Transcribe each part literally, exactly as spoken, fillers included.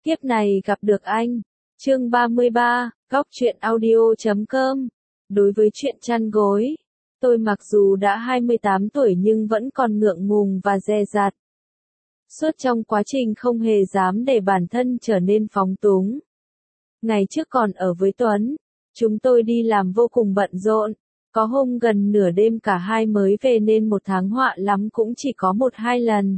Kiếp này gặp được anh. Chương ba mươi ba, góc truyện audio chấm com. Đối với chuyện chăn gối, tôi mặc dù đã hai mươi tám tuổi nhưng vẫn còn ngượng ngùng và dè dặt. Suốt trong quá trình không hề dám để bản thân trở nên phóng túng. Ngày trước còn ở với Tuấn, chúng tôi đi làm vô cùng bận rộn. Có hôm gần nửa đêm cả hai mới về nên một tháng họa lắm cũng chỉ có một hai lần.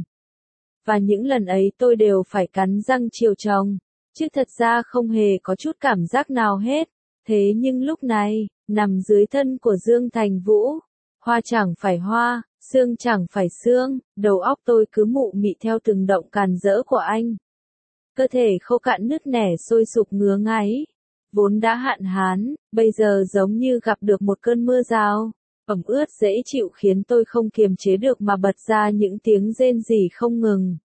Và những lần ấy tôi đều phải cắn răng chiều chồng, chứ thật ra không hề có chút cảm giác nào hết. Thế nhưng lúc này, nằm dưới thân của Dương Thành Vũ, hoa chẳng phải hoa, xương chẳng phải xương, đầu óc tôi cứ mụ mị theo từng động càn rỡ của anh. Cơ thể khô cạn nứt nẻ sôi sục ngứa ngáy, vốn đã hạn hán, bây giờ giống như gặp được một cơn mưa rào, ẩm ướt dễ chịu khiến tôi không kiềm chế được mà bật ra những tiếng rên rỉ không ngừng.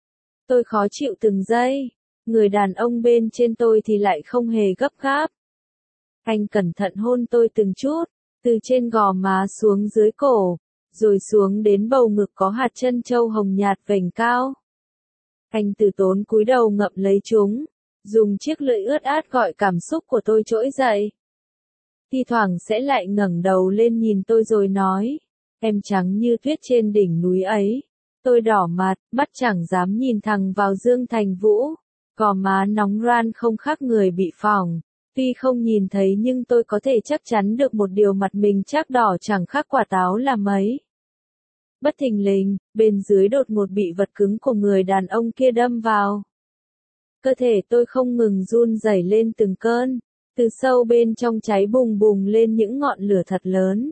Tôi khó chịu từng giây, người đàn ông bên trên tôi thì lại không hề gấp gáp. Anh cẩn thận hôn tôi từng chút, từ trên gò má xuống dưới cổ, rồi xuống đến bầu ngực có hạt trân châu hồng nhạt vành cao. Anh từ tốn cúi đầu ngậm lấy chúng, dùng chiếc lưỡi ướt át gọi cảm xúc của tôi trỗi dậy. Thi thoảng sẽ lại ngẩng đầu lên nhìn tôi rồi nói, em trắng như tuyết trên đỉnh núi ấy. Tôi đỏ mặt, mắt chẳng dám nhìn thẳng vào Dương Thành Vũ, gò má nóng ran không khác người bị phỏng. Tuy không nhìn thấy nhưng tôi có thể chắc chắn được một điều, mặt mình chắc đỏ chẳng khác quả táo là mấy. Bất thình lình, bên dưới đột ngột bị vật cứng của người đàn ông kia đâm vào. Cơ thể tôi không ngừng run rẩy lên từng cơn, từ sâu bên trong cháy bùng bùng lên những ngọn lửa thật lớn.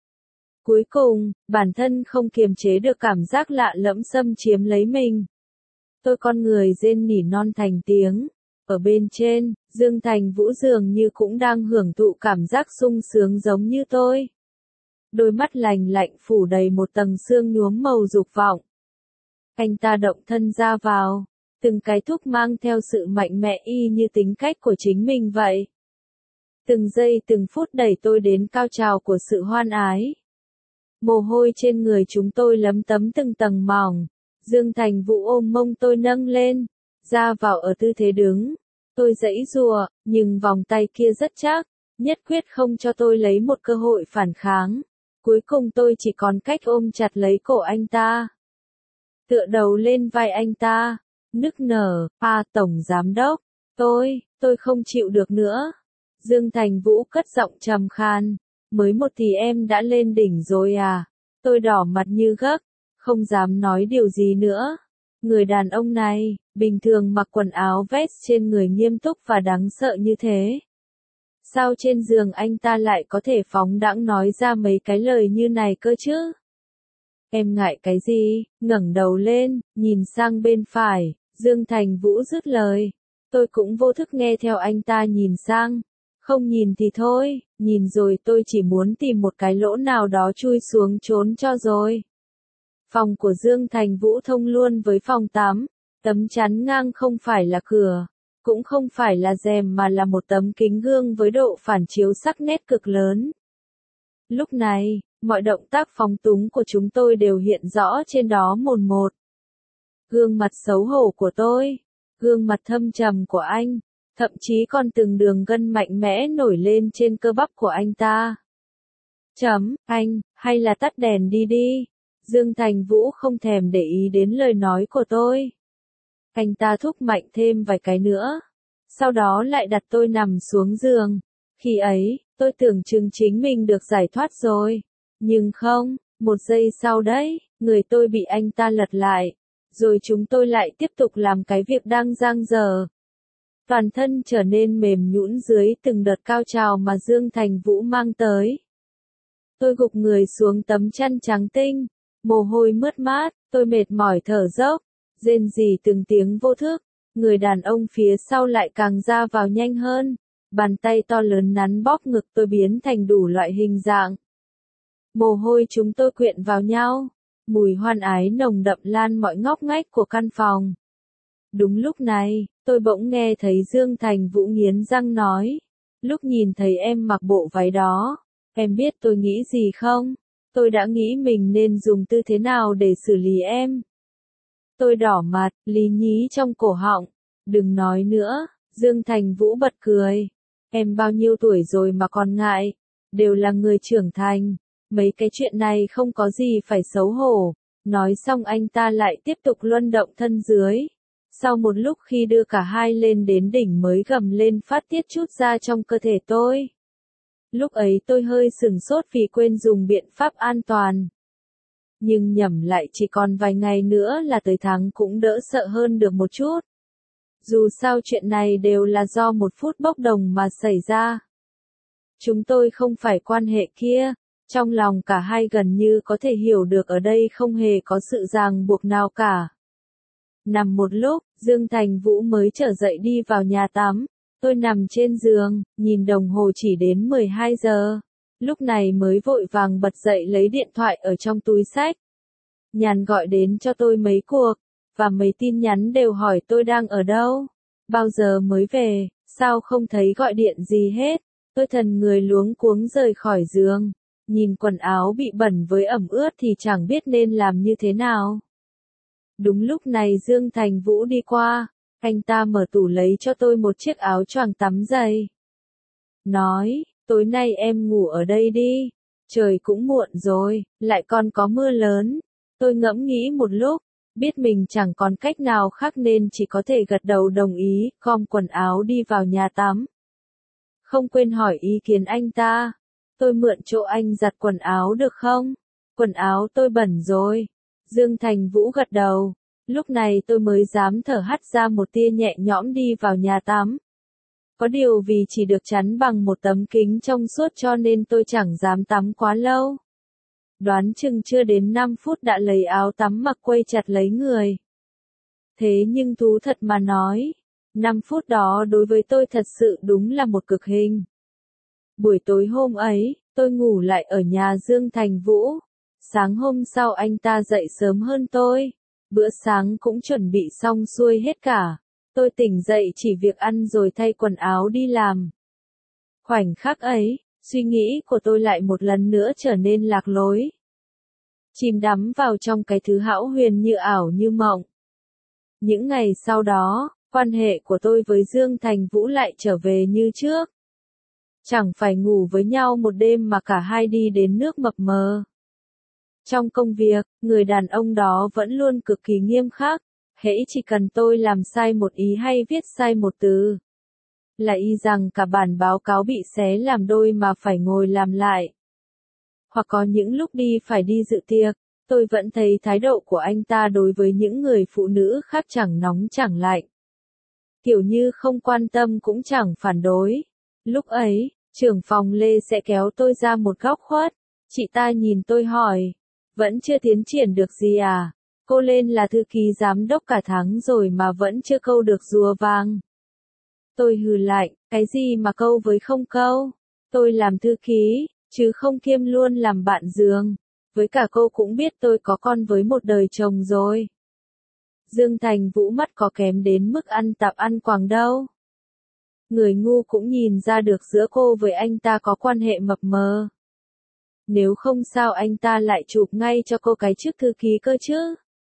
Cuối cùng, bản thân không kiềm chế được cảm giác lạ lẫm xâm chiếm lấy mình. Tôi con người rên nỉ non thành tiếng. Ở bên trên, Dương Thành Vũ dường như cũng đang hưởng thụ cảm giác sung sướng giống như tôi. Đôi mắt lành lạnh phủ đầy một tầng sương nhuốm màu dục vọng. Anh ta động thân ra vào, từng cái thúc mang theo sự mạnh mẽ y như tính cách của chính mình vậy. Từng giây từng phút đẩy tôi đến cao trào của sự hoan ái. Mồ hôi trên người chúng tôi lấm tấm từng tầng mỏng. Dương Thành Vũ ôm mông tôi nâng lên, ra vào ở tư thế đứng. Tôi giãy giụa, nhưng vòng tay kia rất chắc, nhất quyết không cho tôi lấy một cơ hội phản kháng. Cuối cùng tôi chỉ còn cách ôm chặt lấy cổ anh ta, tựa đầu lên vai anh ta, nức nở, "A Tổng Giám Đốc, tôi, tôi không chịu được nữa." Dương Thành Vũ cất giọng trầm khan, "Mới một thì em đã lên đỉnh rồi à?" Tôi đỏ mặt như gấc, không dám nói điều gì nữa. Người đàn ông này, bình thường mặc quần áo vest trên người nghiêm túc và đáng sợ như thế. Sao trên giường anh ta lại có thể phóng đãng nói ra mấy cái lời như này cơ chứ? Em ngại cái gì? Ngẩng đầu lên, nhìn sang bên phải, Dương Thành Vũ dứt lời. Tôi cũng vô thức nghe theo anh ta nhìn sang. Không nhìn thì thôi, nhìn rồi tôi chỉ muốn tìm một cái lỗ nào đó chui xuống trốn cho rồi. Phòng của Dương Thành Vũ thông luôn với phòng tắm, tấm chắn ngang không phải là cửa, cũng không phải là rèm mà là một tấm kính gương với độ phản chiếu sắc nét cực lớn. Lúc này, mọi động tác phóng túng của chúng tôi đều hiện rõ trên đó mồn một. Gương mặt xấu hổ của tôi, gương mặt thâm trầm của anh, thậm chí còn từng đường gân mạnh mẽ nổi lên trên cơ bắp của anh ta. Chấm, anh, hay là tắt đèn đi đi. Dương Thành Vũ không thèm để ý đến lời nói của tôi. Anh ta thúc mạnh thêm vài cái nữa. Sau đó lại đặt tôi nằm xuống giường. Khi ấy, tôi tưởng chừng chính mình được giải thoát rồi. Nhưng không, một giây sau đấy, người tôi bị anh ta lật lại. Rồi chúng tôi lại tiếp tục làm cái việc đang dang dở. Toàn thân trở nên mềm nhũn dưới từng đợt cao trào mà Dương Thành Vũ mang tới. Tôi gục người xuống tấm chăn trắng tinh. Mồ hôi mướt mát, tôi mệt mỏi thở dốc, rên rỉ từng tiếng vô thức. Người đàn ông phía sau lại càng ra vào nhanh hơn. Bàn tay to lớn nắn bóp ngực tôi biến thành đủ loại hình dạng. Mồ hôi chúng tôi quyện vào nhau. Mùi hoan ái nồng đậm lan mọi ngóc ngách của căn phòng. Đúng lúc này, tôi bỗng nghe thấy Dương Thành Vũ nghiến răng nói. Lúc nhìn thấy em mặc bộ váy đó, em biết tôi nghĩ gì không? Tôi đã nghĩ mình nên dùng tư thế nào để xử lý em. Tôi đỏ mặt, lý nhí trong cổ họng. Đừng nói nữa, Dương Thành Vũ bật cười. Em bao nhiêu tuổi rồi mà còn ngại, đều là người trưởng thành, mấy cái chuyện này không có gì phải xấu hổ. Nói xong anh ta lại tiếp tục luân động thân dưới. Sau một lúc khi đưa cả hai lên đến đỉnh mới gầm lên phát tiết chút ra trong cơ thể tôi. Lúc ấy tôi hơi sừng sốt vì quên dùng biện pháp an toàn. Nhưng nhẩm lại chỉ còn vài ngày nữa là tới tháng cũng đỡ sợ hơn được một chút. Dù sao chuyện này đều là do một phút bốc đồng mà xảy ra. Chúng tôi không phải quan hệ kia, trong lòng cả hai gần như có thể hiểu được ở đây không hề có sự ràng buộc nào cả. Nằm một lúc, Dương Thành Vũ mới trở dậy đi vào nhà tắm. Tôi nằm trên giường, nhìn đồng hồ chỉ đến mười hai giờ. Lúc này mới vội vàng bật dậy lấy điện thoại ở trong túi xách. Nhàn gọi đến cho tôi mấy cuộc, và mấy tin nhắn đều hỏi tôi đang ở đâu, bao giờ mới về, sao không thấy gọi điện gì hết. Tôi thần người luống cuống rời khỏi giường, nhìn quần áo bị bẩn với ẩm ướt thì chẳng biết nên làm như thế nào. Đúng lúc này Dương Thành Vũ đi qua, anh ta mở tủ lấy cho tôi một chiếc áo choàng tắm dày. Nói, tối nay em ngủ ở đây đi, trời cũng muộn rồi, lại còn có mưa lớn. Tôi ngẫm nghĩ một lúc, biết mình chẳng còn cách nào khác nên chỉ có thể gật đầu đồng ý, gom quần áo đi vào nhà tắm. Không quên hỏi ý kiến anh ta, tôi mượn chỗ anh giặt quần áo được không? Quần áo tôi bẩn rồi. Dương Thành Vũ gật đầu, lúc này tôi mới dám thở hắt ra một tia nhẹ nhõm đi vào nhà tắm. Có điều vì chỉ được chắn bằng một tấm kính trong suốt cho nên tôi chẳng dám tắm quá lâu. Đoán chừng chưa đến năm phút đã lấy áo tắm mặc quây chặt lấy người. Thế nhưng thú thật mà nói, năm phút đó đối với tôi thật sự đúng là một cực hình. Buổi tối hôm ấy, tôi ngủ lại ở nhà Dương Thành Vũ. Sáng hôm sau anh ta dậy sớm hơn tôi. Bữa sáng cũng chuẩn bị xong xuôi hết cả. Tôi tỉnh dậy chỉ việc ăn rồi thay quần áo đi làm. Khoảnh khắc ấy, suy nghĩ của tôi lại một lần nữa trở nên lạc lối. Chìm đắm vào trong cái thứ hão huyền như ảo như mộng. Những ngày sau đó, quan hệ của tôi với Dương Thành Vũ lại trở về như trước. Chẳng phải ngủ với nhau một đêm mà cả hai đi đến nước mập mờ. Trong công việc, người đàn ông đó vẫn luôn cực kỳ nghiêm khắc. Hễ chỉ cần tôi làm sai một ý hay viết sai một từ, là y rằng cả bản báo cáo bị xé làm đôi mà phải ngồi làm lại. Hoặc có những lúc đi phải đi dự tiệc, tôi vẫn thấy thái độ của anh ta đối với những người phụ nữ khác chẳng nóng chẳng lạnh. Kiểu như không quan tâm cũng chẳng phản đối. Lúc ấy, trưởng phòng Lê sẽ kéo tôi ra một góc khuất. Chị ta nhìn tôi hỏi, vẫn chưa tiến triển được gì à? Cô lên là thư ký giám đốc cả tháng rồi mà vẫn chưa câu được rùa vàng. Tôi hừ lạnh, cái gì mà câu với không câu? Tôi làm thư ký, chứ không kiêm luôn làm bạn giường. Với cả cô cũng biết tôi có con với một đời chồng rồi. Dương Thành Vũ mắt có kém đến mức ăn tạp ăn quàng đâu. Người ngu cũng nhìn ra được giữa cô với anh ta có quan hệ mập mờ. Nếu không sao anh ta lại chụp ngay cho cô cái chức thư ký cơ chứ.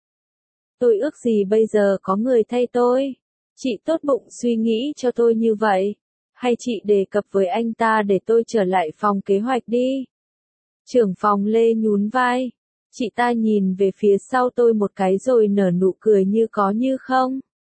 Tôi ước gì bây giờ có người thay tôi. Chị tốt bụng suy nghĩ cho tôi như vậy. Hay chị đề cập với anh ta để tôi trở lại phòng kế hoạch đi. Trưởng phòng Lê nhún vai. Chị ta nhìn về phía sau tôi một cái rồi nở nụ cười như có như không.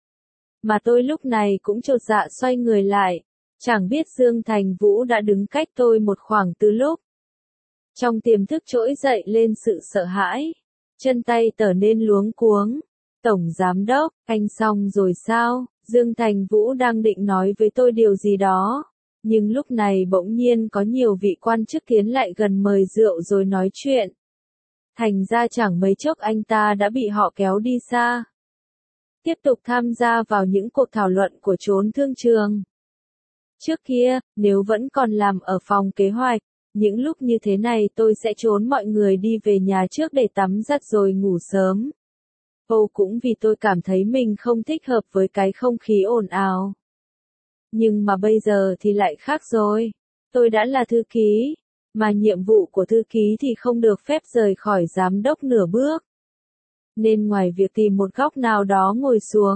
Mà tôi lúc này cũng chột dạ xoay người lại. Chẳng biết Dương Thành Vũ đã đứng cách tôi một khoảng từ lúc. Trong tiềm thức trỗi dậy lên sự sợ hãi. Chân tay trở nên luống cuống. Tổng giám đốc, anh xong rồi sao? Dương Thành Vũ đang định nói với tôi điều gì đó. Nhưng lúc này bỗng nhiên có nhiều vị quan chức tiến lại gần mời rượu rồi nói chuyện. Thành ra chẳng mấy chốc anh ta đã bị họ kéo đi xa. Tiếp tục tham gia vào những cuộc thảo luận của chốn thương trường. Trước kia, nếu vẫn còn làm ở phòng kế hoạch, những lúc như thế này tôi sẽ trốn mọi người đi về nhà trước để tắm giặt rồi ngủ sớm. Ồ cũng vì tôi cảm thấy mình không thích hợp với cái không khí ồn ào. Nhưng mà bây giờ thì lại khác rồi. Tôi đã là thư ký, mà nhiệm vụ của thư ký thì không được phép rời khỏi giám đốc nửa bước. Nên ngoài việc tìm một góc nào đó ngồi xuống,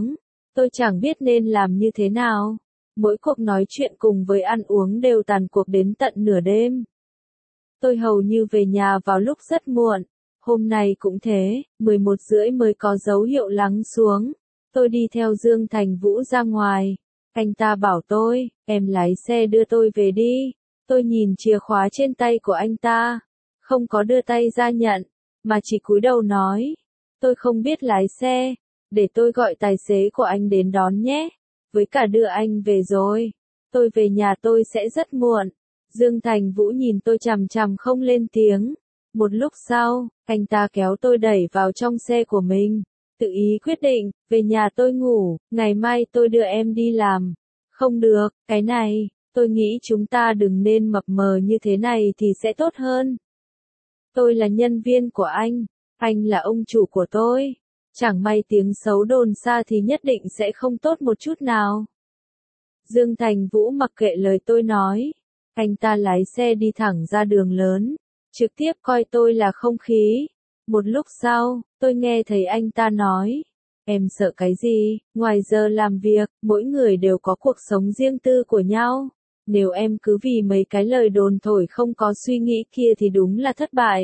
Tôi chẳng biết nên làm như thế nào. Mỗi cuộc nói chuyện cùng với ăn uống đều tàn cuộc đến tận nửa đêm. Tôi hầu như về nhà vào lúc rất muộn. Hôm nay cũng thế, mười một rưỡi mới có dấu hiệu lắng xuống. Tôi đi theo Dương Thành Vũ ra ngoài. Anh ta bảo tôi, em lái xe đưa tôi về đi. Tôi nhìn chìa khóa trên tay của anh ta. Không có đưa tay ra nhận, mà chỉ cúi đầu nói. Tôi không biết lái xe. Để tôi gọi tài xế của anh đến đón nhé. Với cả đưa anh về rồi. Tôi về nhà tôi sẽ rất muộn. Dương Thành Vũ nhìn tôi chằm chằm không lên tiếng. Một lúc sau, anh ta kéo tôi đẩy vào trong xe của mình. Tự ý quyết định, về nhà tôi ngủ, ngày mai tôi đưa em đi làm. Không được, cái này, tôi nghĩ chúng ta đừng nên mập mờ như thế này thì sẽ tốt hơn. Tôi là nhân viên của anh, anh là ông chủ của tôi. Chẳng may tiếng xấu đồn xa thì nhất định sẽ không tốt một chút nào. Dương Thành Vũ mặc kệ lời tôi nói. Anh ta lái xe đi thẳng ra đường lớn, trực tiếp coi tôi là không khí. Một lúc sau, tôi nghe thấy anh ta nói, em sợ cái gì, ngoài giờ làm việc, mỗi người đều có cuộc sống riêng tư của nhau. Nếu em cứ vì mấy cái lời đồn thổi không có suy nghĩ kia thì đúng là thất bại.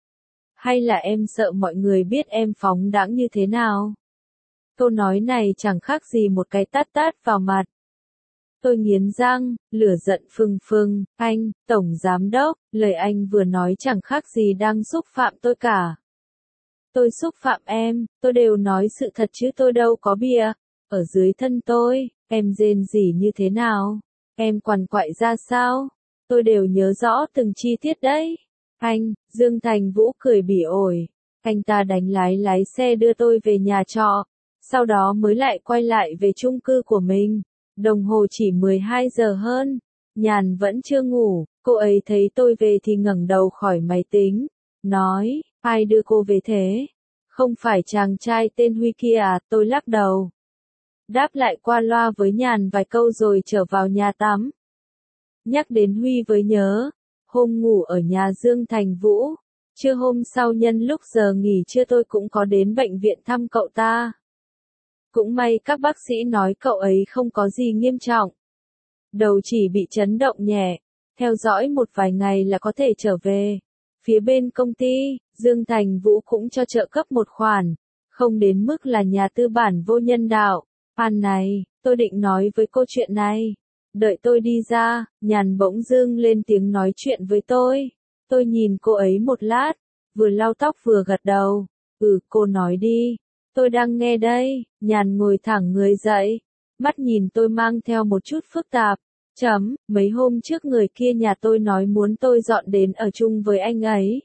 Hay là em sợ mọi người biết em phóng đãng như thế nào? Câu nói này chẳng khác gì một cái tát tát vào mặt. Tôi nghiến răng, lửa giận phừng phừng, anh, Tổng Giám Đốc, lời anh vừa nói chẳng khác gì đang xúc phạm tôi cả. Tôi xúc phạm em, tôi đều nói sự thật chứ tôi đâu có bịa. Ở dưới thân tôi, em rên rỉ như thế nào? Em quằn quại ra sao? Tôi đều nhớ rõ từng chi tiết đấy. Anh, Dương Thành Vũ cười bỉ ổi. Anh ta đánh lái lái xe đưa tôi về nhà trọ. Sau đó mới lại quay lại về chung cư của mình. Đồng hồ chỉ mười hai giờ hơn. Nhàn vẫn chưa ngủ. Cô ấy thấy tôi về thì ngẩng đầu khỏi máy tính. Nói, ai đưa cô về thế? Không phải chàng trai tên Huy kia à? Tôi lắc đầu. Đáp lại qua loa với Nhàn vài câu rồi trở vào nhà tắm. Nhắc đến Huy với nhớ. Hôm ngủ ở nhà Dương Thành Vũ. Trưa hôm sau nhân lúc giờ nghỉ trưa tôi cũng có đến bệnh viện thăm cậu ta. Cũng may các bác sĩ nói cậu ấy không có gì nghiêm trọng. Đầu chỉ bị chấn động nhẹ. Theo dõi một vài ngày là có thể trở về. Phía bên công ty, Dương Thành Vũ cũng cho trợ cấp một khoản. Không đến mức là nhà tư bản vô nhân đạo. An này, tôi định nói với cô chuyện này. Đợi tôi đi ra, Nhàn bỗng dưng lên tiếng nói chuyện với tôi. Tôi nhìn cô ấy một lát, vừa lau tóc vừa gật đầu. Ừ, cô nói đi. Tôi đang nghe đây. Nhàn ngồi thẳng người dậy. Mắt nhìn tôi mang theo một chút phức tạp. Chấm, mấy hôm trước người kia nhà tôi nói muốn tôi dọn đến ở chung với anh ấy.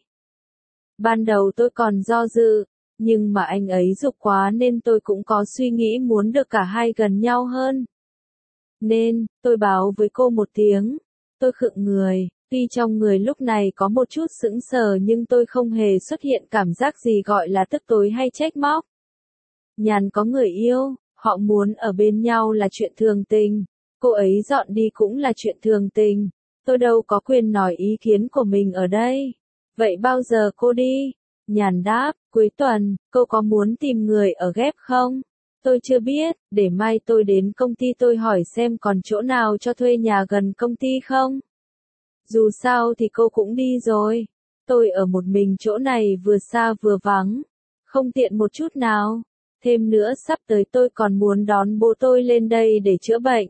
Ban đầu tôi còn do dự, nhưng mà anh ấy giục quá nên tôi cũng có suy nghĩ muốn được cả hai gần nhau hơn. Nên, tôi báo với cô một tiếng. Tôi khựng người, tuy trong người lúc này có một chút sững sờ nhưng tôi không hề xuất hiện cảm giác gì gọi là tức tối hay trách móc. Nhàn có người yêu, họ muốn ở bên nhau là chuyện thường tình. Cô ấy dọn đi cũng là chuyện thường tình. Tôi đâu có quyền nói ý kiến của mình ở đây. Vậy bao giờ cô đi? Nhàn đáp, cuối tuần, cô có muốn tìm người ở ghép không? Tôi chưa biết, để mai tôi đến công ty tôi hỏi xem còn chỗ nào cho thuê nhà gần công ty không? Dù sao thì cô cũng đi rồi. Tôi ở một mình chỗ này vừa xa vừa vắng. Không tiện một chút nào. Thêm nữa sắp tới tôi còn muốn đón bố tôi lên đây để chữa bệnh.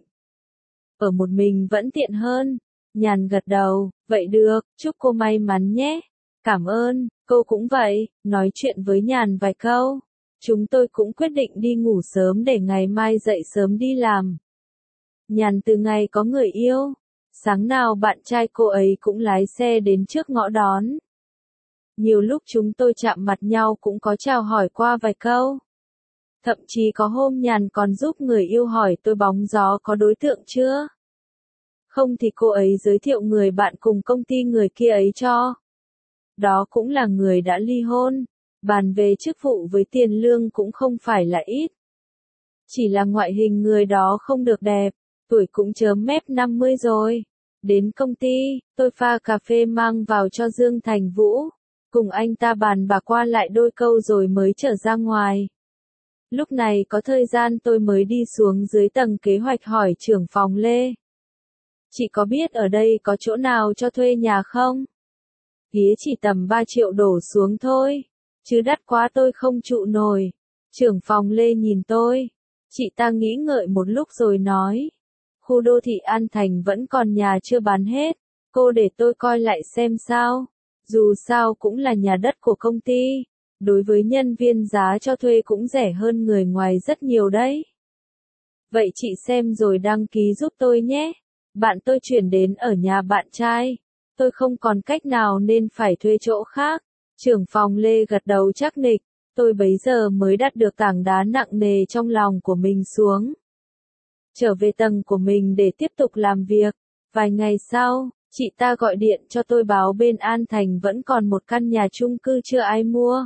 Ở một mình vẫn tiện hơn. Nhàn gật đầu, vậy được, chúc cô may mắn nhé. Cảm ơn, cô cũng vậy, nói chuyện với Nhàn vài câu. Chúng tôi cũng quyết định đi ngủ sớm để ngày mai dậy sớm đi làm. Nhàn từ ngày có người yêu. Sáng nào bạn trai cô ấy cũng lái xe đến trước ngõ đón. Nhiều lúc chúng tôi chạm mặt nhau cũng có chào hỏi qua vài câu. Thậm chí có hôm Nhàn còn giúp người yêu hỏi tôi bóng gió có đối tượng chưa? Không thì cô ấy giới thiệu người bạn cùng công ty người kia ấy cho. Đó cũng là người đã ly hôn. Bàn về chức vụ với tiền lương cũng không phải là ít. Chỉ là ngoại hình người đó không được đẹp, tuổi cũng chớm mép năm mươi rồi. Đến công ty, tôi pha cà phê mang vào cho Dương Thành Vũ. Cùng anh ta bàn bạc qua lại đôi câu rồi mới trở ra ngoài. Lúc này có thời gian tôi mới đi xuống dưới tầng kế hoạch hỏi trưởng phòng Lê. Chị có biết ở đây có chỗ nào cho thuê nhà không? Ghế chỉ tầm ba triệu đổ xuống thôi, chứ đắt quá tôi không trụ nổi. Trưởng phòng Lê nhìn tôi, chị ta nghĩ ngợi một lúc rồi nói, khu đô thị An Thành vẫn còn nhà chưa bán hết, cô để tôi coi lại xem sao, dù sao cũng là nhà đất của công ty, đối với nhân viên giá cho thuê cũng rẻ hơn người ngoài rất nhiều đấy. Vậy chị xem rồi đăng ký giúp tôi nhé, bạn tôi chuyển đến ở nhà bạn trai, tôi không còn cách nào nên phải thuê chỗ khác. Trưởng phòng Lê gật đầu chắc nịch, tôi bấy giờ mới đặt được tảng đá nặng nề trong lòng của mình xuống. Trở về tầng của mình để tiếp tục làm việc. Vài ngày sau, chị ta gọi điện cho tôi báo bên An Thành vẫn còn một căn nhà chung cư chưa ai mua.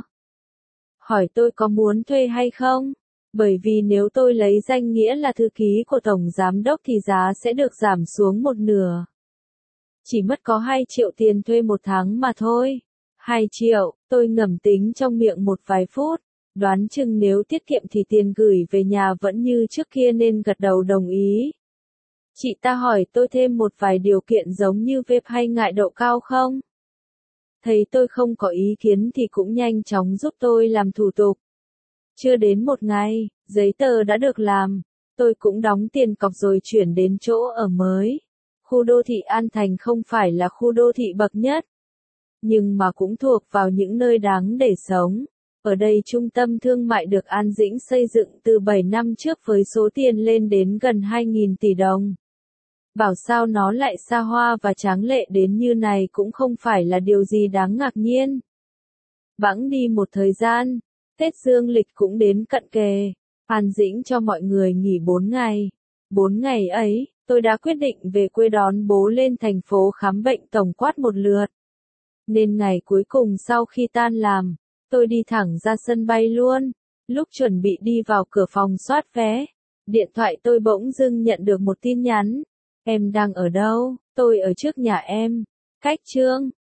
Hỏi tôi có muốn thuê hay không? Bởi vì nếu tôi lấy danh nghĩa là thư ký của tổng giám đốc thì giá sẽ được giảm xuống một nửa. Chỉ mất có hai triệu tiền thuê một tháng mà thôi. hai triệu, tôi ngầm tính trong miệng một vài phút, đoán chừng nếu tiết kiệm thì tiền gửi về nhà vẫn như trước kia nên gật đầu đồng ý. Chị ta hỏi tôi thêm một vài điều kiện giống như vê e pê hay ngại độ cao không? Thấy tôi không có ý kiến thì cũng nhanh chóng giúp tôi làm thủ tục. Chưa đến một ngày, giấy tờ đã được làm, tôi cũng đóng tiền cọc rồi chuyển đến chỗ ở mới. Khu đô thị An Thành không phải là khu đô thị bậc nhất, nhưng mà cũng thuộc vào những nơi đáng để sống. Ở đây trung tâm thương mại được An Dĩnh xây dựng từ bảy năm trước với số tiền lên đến gần hai nghìn tỷ đồng. Bảo sao nó lại xa hoa và tráng lệ đến như này cũng không phải là điều gì đáng ngạc nhiên. Bẵng đi một thời gian, Tết Dương lịch cũng đến cận kề, An Dĩnh cho mọi người nghỉ bốn ngày. bốn ngày ấy, tôi đã quyết định về quê đón bố lên thành phố khám bệnh tổng quát một lượt. Nên ngày cuối cùng sau khi tan làm, tôi đi thẳng ra sân bay luôn. Lúc chuẩn bị đi vào cửa phòng soát vé, điện thoại tôi bỗng dưng nhận được một tin nhắn. Em đang ở đâu? Tôi ở trước nhà em. Cách Trương.